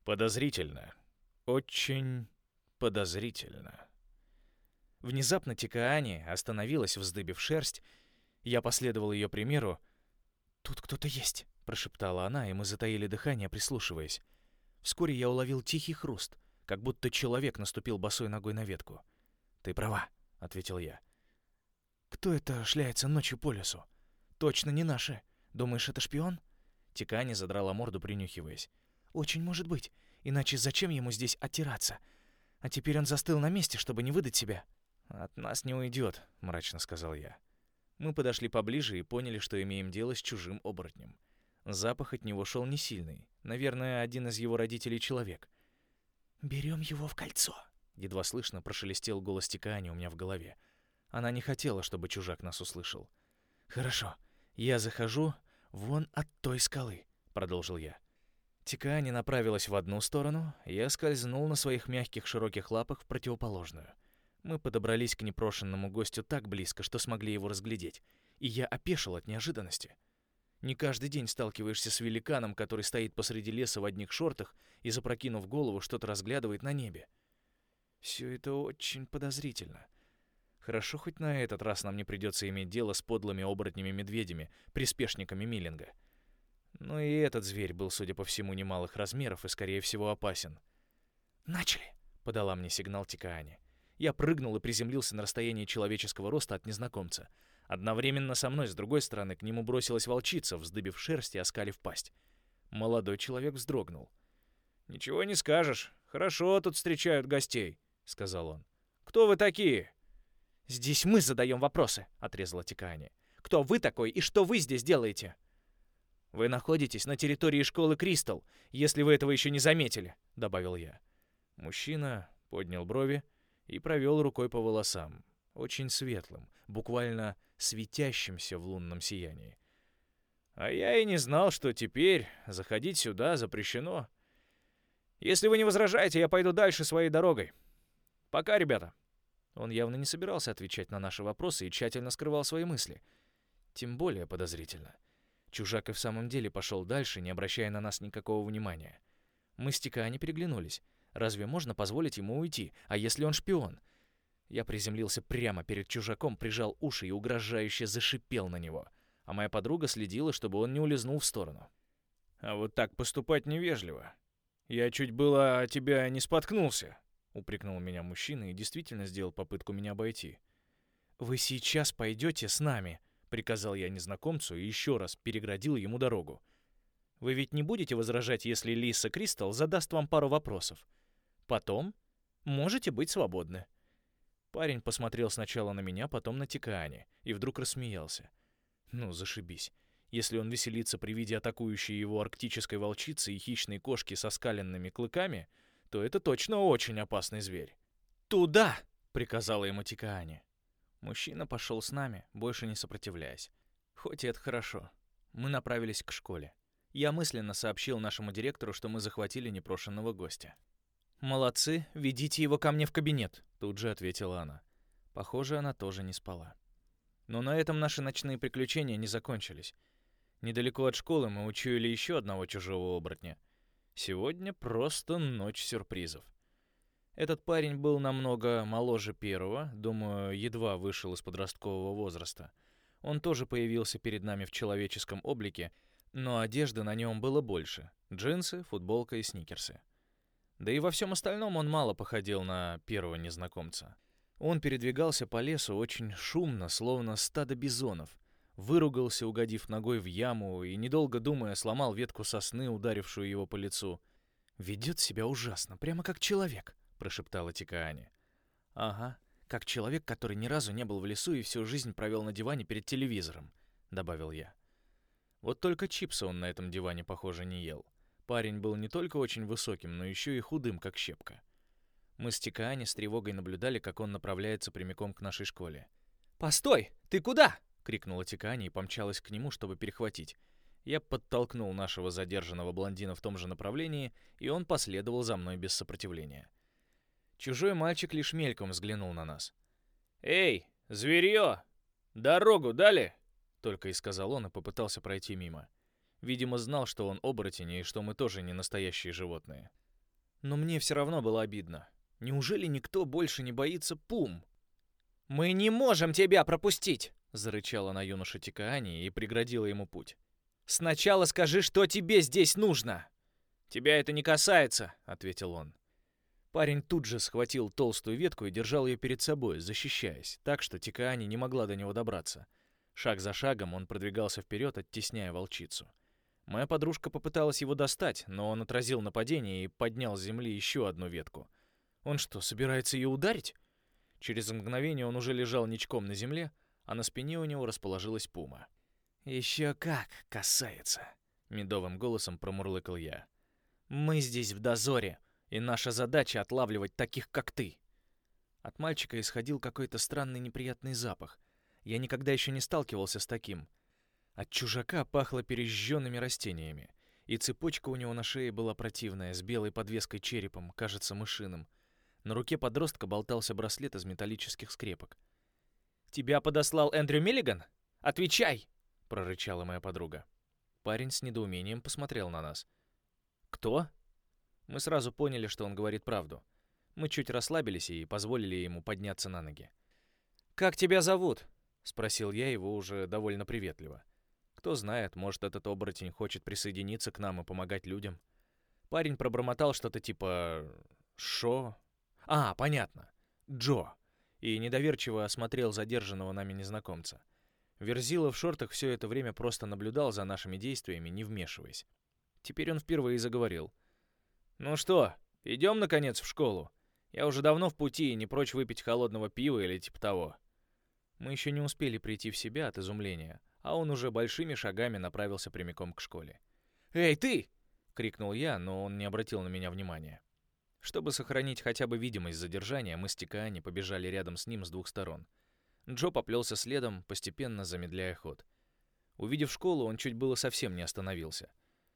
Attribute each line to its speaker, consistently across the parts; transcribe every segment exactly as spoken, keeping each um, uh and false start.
Speaker 1: Подозрительно. Очень подозрительно. Внезапно Тикаани остановилась, вздыбив шерсть. Я последовал ее примеру. «Тут кто-то есть», — прошептала она, и мы затаили дыхание, прислушиваясь. Вскоре я уловил тихий хруст, как будто человек наступил босой ногой на ветку. «Ты права», — ответил я. «Кто это шляется ночью по лесу? Точно не наши. Думаешь, это шпион?» Тикаани задрала морду, принюхиваясь. «Очень может быть. Иначе зачем ему здесь оттираться? А теперь он застыл на месте, чтобы не выдать себя». «От нас не уйдет», — мрачно сказал я. Мы подошли поближе и поняли, что имеем дело с чужим оборотнем. Запах от него шел не сильный. Наверное, один из его родителей человек. «Берем его в кольцо», — едва слышно прошелестел голос Тикаани у меня в голове. Она не хотела, чтобы чужак нас услышал. «Хорошо, я захожу вон от той скалы», — продолжил я. Тикаани направилась в одну сторону, я скользнул на своих мягких широких лапах в противоположную. Мы подобрались к непрошенному гостю так близко, что смогли его разглядеть, и я опешил от неожиданности. Не каждый день сталкиваешься с великаном, который стоит посреди леса в одних шортах и, запрокинув голову, что-то разглядывает на небе. Все это очень подозрительно. Хорошо, хоть на этот раз нам не придется иметь дело с подлыми оборотнями-медведями, приспешниками Миллинга. Но и этот зверь был, судя по всему, немалых размеров и, скорее всего, опасен. «Начали!» — подала мне сигнал Тикаани. Я прыгнул и приземлился на расстоянии человеческого роста от незнакомца. Одновременно со мной, с другой стороны, к нему бросилась волчица, вздыбив шерсть и оскалив пасть. Молодой человек вздрогнул. «Ничего не скажешь. Хорошо тут встречают гостей», — сказал он. «Кто вы такие?» «Здесь мы задаем вопросы», — отрезала Тикаани. «Кто вы такой и что вы здесь делаете?» «Вы находитесь на территории школы Кристал, если вы этого еще не заметили», — добавил я. Мужчина поднял брови и провел рукой по волосам, очень светлым, буквально светящимся в лунном сиянии. «А я и не знал, что теперь заходить сюда запрещено. Если вы не возражаете, я пойду дальше своей дорогой. Пока, ребята». Он явно не собирался отвечать на наши вопросы и тщательно скрывал свои мысли. Тем более подозрительно. Чужак и в самом деле пошел дальше, не обращая на нас никакого внимания. Мы с Тикаани переглянулись. Разве можно позволить ему уйти? А если он шпион? Я приземлился прямо перед чужаком, прижал уши и угрожающе зашипел на него. А моя подруга следила, чтобы он не улизнул в сторону. «А вот так поступать невежливо. Я чуть было о тебя не споткнулся», — упрекнул меня мужчина и действительно сделал попытку меня обойти. «Вы сейчас пойдете с нами», — приказал я незнакомцу и еще раз переградил ему дорогу. «Вы ведь не будете возражать, если Лиса Кристал задаст вам пару вопросов? Потом можете быть свободны». Парень посмотрел сначала на меня, потом на Тикаани и вдруг рассмеялся. Ну, зашибись. Если он веселится при виде атакующей его арктической волчицы и хищной кошки со скаленными клыками, то это точно очень опасный зверь. «Туда!» — приказала ему Тикаани. Мужчина пошел с нами, больше не сопротивляясь. Хоть и это хорошо. Мы направились к школе. Я мысленно сообщил нашему директору, что мы захватили непрошенного гостя. «Молодцы, ведите его ко мне в кабинет», — тут же ответила она. Похоже, она тоже не спала. Но на этом наши ночные приключения не закончились. Недалеко от школы мы учуяли еще одного чужого оборотня. Сегодня просто ночь сюрпризов. Этот парень был намного моложе первого, думаю, едва вышел из подросткового возраста. Он тоже появился перед нами в человеческом облике, но одежды на нем было больше — джинсы, футболка и сникерсы. Да и во всем остальном он мало походил на первого незнакомца. Он передвигался по лесу очень шумно, словно стадо бизонов, выругался, угодив ногой в яму, и, недолго думая, сломал ветку сосны, ударившую его по лицу. «Ведет себя ужасно, прямо как человек», — прошептала Тикаани. «Ага, как человек, который ни разу не был в лесу и всю жизнь провел на диване перед телевизором», — добавил я. Вот только чипсы он на этом диване, похоже, не ел. Парень был не только очень высоким, но еще и худым, как щепка. Мы с Тикаани с тревогой наблюдали, как он направляется прямиком к нашей школе. «Постой! Ты куда?» — крикнула Тикаани и помчалась к нему, чтобы перехватить. Я подтолкнул нашего задержанного блондина в том же направлении, и он последовал за мной без сопротивления. Чужой мальчик лишь мельком взглянул на нас. «Эй, зверье! Дорогу дали?» — только и сказал он и попытался пройти мимо. Видимо, знал, что он оборотень и что мы тоже не настоящие животные. Но мне все равно было обидно. Неужели никто больше не боится пум? «Мы не можем тебя пропустить!» — зарычала на юношу Тикаани и преградила ему путь. «Сначала скажи, что тебе здесь нужно!» «Тебя это не касается!» — ответил он. Парень тут же схватил толстую ветку и держал ее перед собой, защищаясь, так что Тикаани не могла до него добраться. Шаг за шагом он продвигался вперед, оттесняя волчицу. Моя подружка попыталась его достать, но он отразил нападение и поднял с земли еще одну ветку. Он что, собирается ее ударить? Через мгновение он уже лежал ничком на земле, а на спине у него расположилась пума. «Еще как касается», — медовым голосом промурлыкал я. «Мы здесь в дозоре, и наша задача — отлавливать таких, как ты». От мальчика исходил какой-то странный неприятный запах. Я никогда еще не сталкивался с таким. От чужака пахло пережженными растениями, и цепочка у него на шее была противная, с белой подвеской черепом, кажется, мышиным. На руке подростка болтался браслет из металлических скрепок. «Тебя подослал Эндрю Миллиган? Отвечай!» — прорычала моя подруга. Парень с недоумением посмотрел на нас. «Кто?» Мы сразу поняли, что он говорит правду. Мы чуть расслабились и позволили ему подняться на ноги. «Как тебя зовут?» — спросил я его уже довольно приветливо. Кто знает, может, этот оборотень хочет присоединиться к нам и помогать людям. Парень пробормотал что-то типа «Шо?» «А, понятно. Джо». И недоверчиво осмотрел задержанного нами незнакомца. Верзила в шортах все это время просто наблюдал за нашими действиями, не вмешиваясь. Теперь он впервые заговорил. «Ну что, идем, наконец, в школу? Я уже давно в пути и не прочь выпить холодного пива или типа того». Мы еще не успели прийти в себя от изумления, а он уже большими шагами направился прямиком к школе. «Эй, ты!» — крикнул я, но он не обратил на меня внимания. Чтобы сохранить хотя бы видимость задержания, мы с Тикаани побежали рядом с ним с двух сторон. Джо поплелся следом, постепенно замедляя ход. Увидев школу, он чуть было совсем не остановился.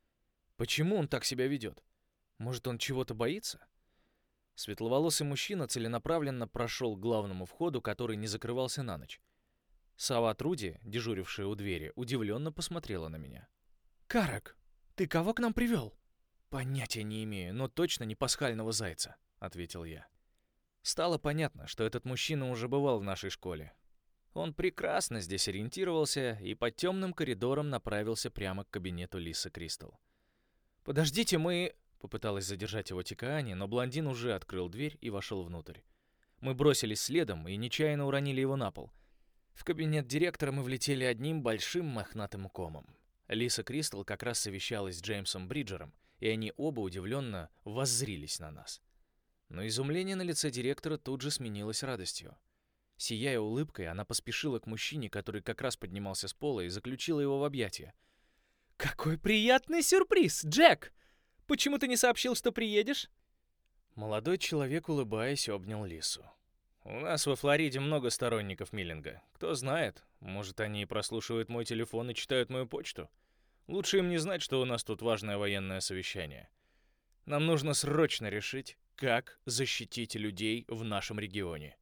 Speaker 1: Почему он так себя ведет? Может, он чего-то боится? Светловолосый мужчина целенаправленно прошел к главному входу, который не закрывался на ночь. Сова Труди, дежурившая у двери, удивленно посмотрела на меня. «Карак, ты кого к нам привел?» «Понятия не имею, но точно не пасхального зайца», — ответил я. Стало понятно, что этот мужчина уже бывал в нашей школе. Он прекрасно здесь ориентировался и по темным коридорам направился прямо к кабинету Лисы Кристал. «Подождите, мы...» — попыталась задержать его Тикаани, но блондин уже открыл дверь и вошел внутрь. Мы бросились следом и нечаянно уронили его на пол. В кабинет директора мы влетели одним большим мохнатым комом. Лиса Кристал как раз совещалась с Джеймсом Бриджером, и они оба удивленно воззрились на нас. Но изумление на лице директора тут же сменилось радостью. Сияя улыбкой, она поспешила к мужчине, который как раз поднимался с пола, и заключила его в объятия. «Какой приятный сюрприз, Джек! Почему ты не сообщил, что приедешь?» Молодой человек, улыбаясь, обнял Лису. «У нас во Флориде много сторонников Миллинга. Кто знает, может, они прослушивают мой телефон и читают мою почту. Лучше им не знать, что у нас тут важное военное совещание. Нам нужно срочно решить, как защитить людей в нашем регионе».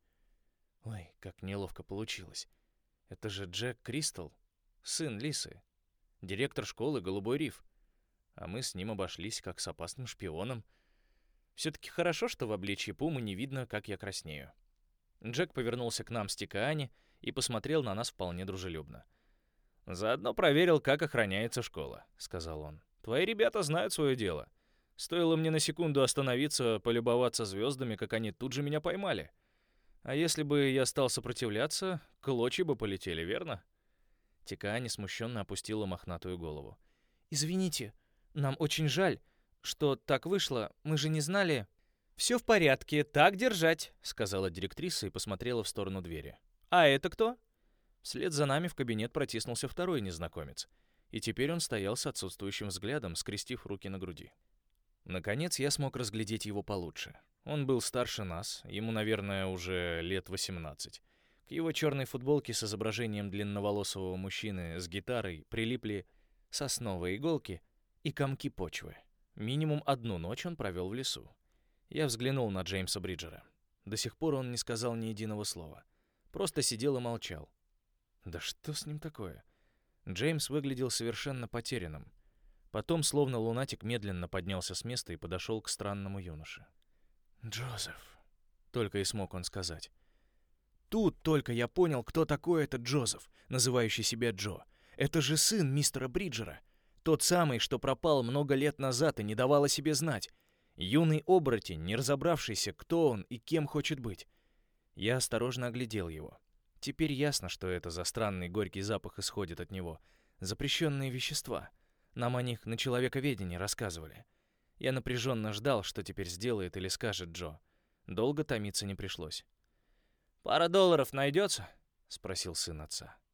Speaker 1: Ой, как неловко получилось. Это же Джек Кристал, сын Лисы, директор школы «Голубой риф». А мы с ним обошлись, как с опасным шпионом. Все-таки хорошо, что в обличье пумы не видно, как я краснею. Джек повернулся к нам с Тикаани и посмотрел на нас вполне дружелюбно. «Заодно проверил, как охраняется школа», — сказал он. «Твои ребята знают свое дело. Стоило мне на секунду остановиться, полюбоваться звездами, как они тут же меня поймали. А если бы я стал сопротивляться, клочья бы полетели, верно?» Тикаани смущенно опустила мохнатую голову. «Извините, нам очень жаль, что так вышло. Мы же не знали...» «Все в порядке, так держать», — сказала директриса и посмотрела в сторону двери. «А это кто?» Вслед за нами в кабинет протиснулся второй незнакомец, и теперь он стоял с отсутствующим взглядом, скрестив руки на груди. Наконец я смог разглядеть его получше. Он был старше нас, ему, наверное, уже лет восемнадцать. К его черной футболке с изображением длинноволосого мужчины с гитарой прилипли сосновые иголки и комки почвы. Минимум одну ночь он провел в лесу. Я взглянул на Джеймса Бриджера. До сих пор он не сказал ни единого слова. Просто сидел и молчал. Да что с ним такое? Джеймс выглядел совершенно потерянным. Потом, словно лунатик, медленно поднялся с места и подошел к странному юноше. «Джозеф», — только и смог он сказать. Тут только я понял, кто такой этот Джозеф, называющий себя Джо. Это же сын мистера Бриджера. Тот самый, что пропал много лет назад и не давал о себе знать. Юный оборотень, не разобравшийся, кто он и кем хочет быть. Я осторожно оглядел его. Теперь ясно, что это за странный горький запах исходит от него. Запрещенные вещества. Нам о них на человековедении рассказывали. Я напряженно ждал, что теперь сделает или скажет Джо. Долго томиться не пришлось. «Пара долларов найдется?» — спросил сын отца.